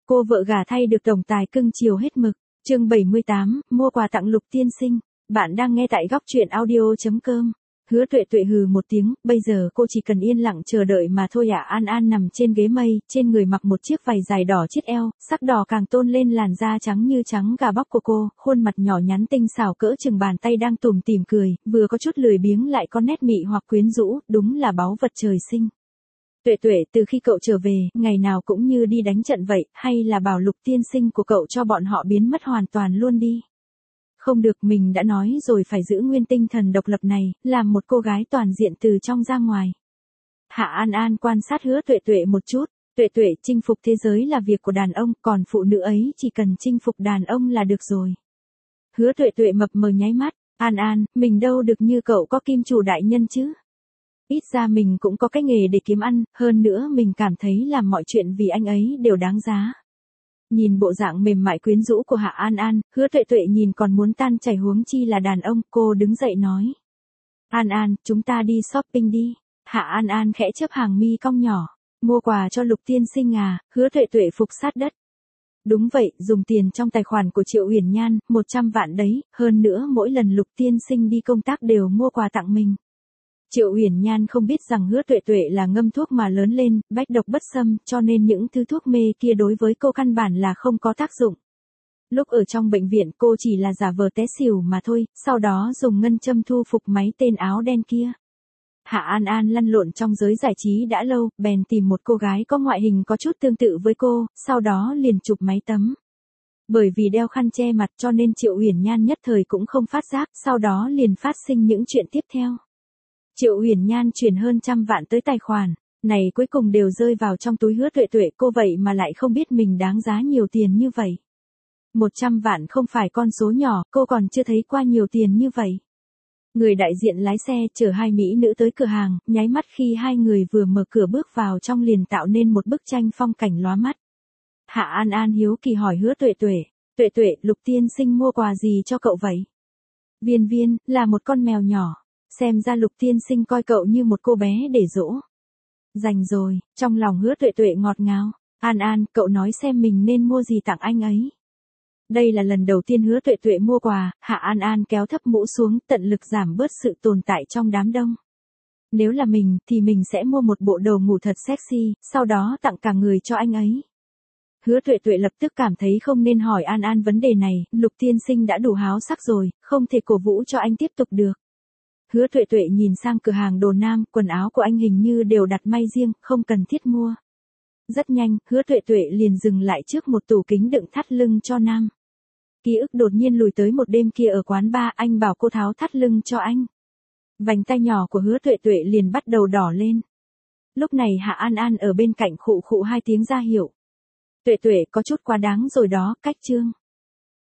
Cô vợ gả thay được tổng tài cưng chiều hết mực. Chương 78, mua quà tặng Lục tiên sinh. Bạn đang nghe tại góc truyện audio.com. Hứa Tuệ Tuệ hừ một tiếng, bây giờ cô chỉ cần yên lặng chờ đợi mà thôi ạ. An An nằm trên ghế mây, trên người mặc một chiếc váy dài đỏ chiết eo, sắc đỏ càng tôn lên làn da trắng như trắng gà bóc của cô, khuôn mặt nhỏ nhắn tinh xảo cỡ chừng bàn tay đang tủm tỉm cười, vừa có chút lười biếng lại có nét mị hoặc quyến rũ, đúng là báu vật trời sinh. Tuệ Tuệ, từ khi cậu trở về, ngày nào cũng như đi đánh trận vậy, hay là bảo Lục tiên sinh của cậu cho bọn họ biến mất hoàn toàn luôn đi. Không được, mình đã nói rồi phải giữ nguyên tinh thần độc lập này, làm một cô gái toàn diện từ trong ra ngoài. Hạ An An quan sát Hứa Tuệ Tuệ một chút, Tuệ Tuệ, chinh phục thế giới là việc của đàn ông, còn phụ nữ ấy chỉ cần chinh phục đàn ông là được rồi. Hứa Tuệ Tuệ mập mờ nháy mắt, An An, mình đâu được như cậu có kim chủ đại nhân chứ. Ít ra mình cũng có cái nghề để kiếm ăn, hơn nữa mình cảm thấy làm mọi chuyện vì anh ấy đều đáng giá. Nhìn bộ dạng mềm mại quyến rũ của Hạ An An, Hứa Tuệ Tuệ nhìn còn muốn tan chảy huống chi là đàn ông, cô đứng dậy nói. An An, chúng ta đi shopping đi. Hạ An An khẽ chớp hàng mi cong nhỏ. Mua quà cho Lục tiên sinh à? Hứa Tuệ Tuệ phục sát đất. Đúng vậy, dùng tiền trong tài khoản của Triệu Uyển Nhan, 100 vạn đấy, hơn nữa mỗi lần Lục tiên sinh đi công tác đều mua quà tặng mình. Triệu Uyển Nhan không biết rằng Hứa Tuệ Tuệ là ngâm thuốc mà lớn lên, bách độc bất xâm, cho nên những thứ thuốc mê kia đối với cô căn bản là không có tác dụng. Lúc ở trong bệnh viện cô chỉ là giả vờ té xỉu mà thôi, sau đó dùng ngân châm thu phục máy tên áo đen kia. Hạ An An lăn lộn trong giới giải trí đã lâu, bèn tìm một cô gái có ngoại hình có chút tương tự với cô, sau đó liền chụp máy tấm. Bởi vì đeo khăn che mặt cho nên Triệu Uyển Nhan nhất thời cũng không phát giác, sau đó liền phát sinh những chuyện tiếp theo. Triệu Uyển Nhan chuyển hơn 100 vạn tới tài khoản, này cuối cùng đều rơi vào trong túi Hứa Tuệ Tuệ, cô vậy mà lại không biết mình đáng giá nhiều tiền như vậy. 100 vạn không phải con số nhỏ, cô còn chưa thấy qua nhiều tiền như vậy. Người đại diện lái xe chở hai mỹ nữ tới cửa hàng, nháy mắt khi hai người vừa mở cửa bước vào trong liền tạo nên một bức tranh phong cảnh lóa mắt. Hạ An An hiếu kỳ hỏi Hứa Tuệ Tuệ, Tuệ Tuệ, Lục tiên sinh mua quà gì cho cậu vậy? Viên Viên, là một con mèo nhỏ. Xem ra Lục tiên sinh coi cậu như một cô bé để dỗ. Dành rồi, trong lòng Hứa Tuệ Tuệ ngọt ngào. An An, cậu nói xem mình nên mua gì tặng anh ấy. Đây là lần đầu tiên Hứa Tuệ Tuệ mua quà, Hạ An An kéo thấp mũ xuống, tận lực giảm bớt sự tồn tại trong đám đông. Nếu là mình, thì mình sẽ mua một bộ đồ ngủ thật sexy, sau đó tặng cả người cho anh ấy. Hứa Tuệ Tuệ lập tức cảm thấy không nên hỏi An An vấn đề này, Lục tiên sinh đã đủ háo sắc rồi, không thể cổ vũ cho anh tiếp tục được. Hứa Tuệ Tuệ nhìn sang cửa hàng đồ nam, quần áo của anh hình như đều đặt may riêng, không cần thiết mua. Rất nhanh, Hứa Tuệ Tuệ liền dừng lại trước một tủ kính đựng thắt lưng cho nam. Ký ức đột nhiên lùi tới một đêm kia ở quán bar, anh bảo cô tháo thắt lưng cho anh. Vành tay nhỏ của Hứa Tuệ Tuệ liền bắt đầu đỏ lên. Lúc này Hạ An An ở bên cạnh khụ khụ hai tiếng ra hiệu. Tuệ Tuệ, có chút quá đáng rồi đó, cách chương.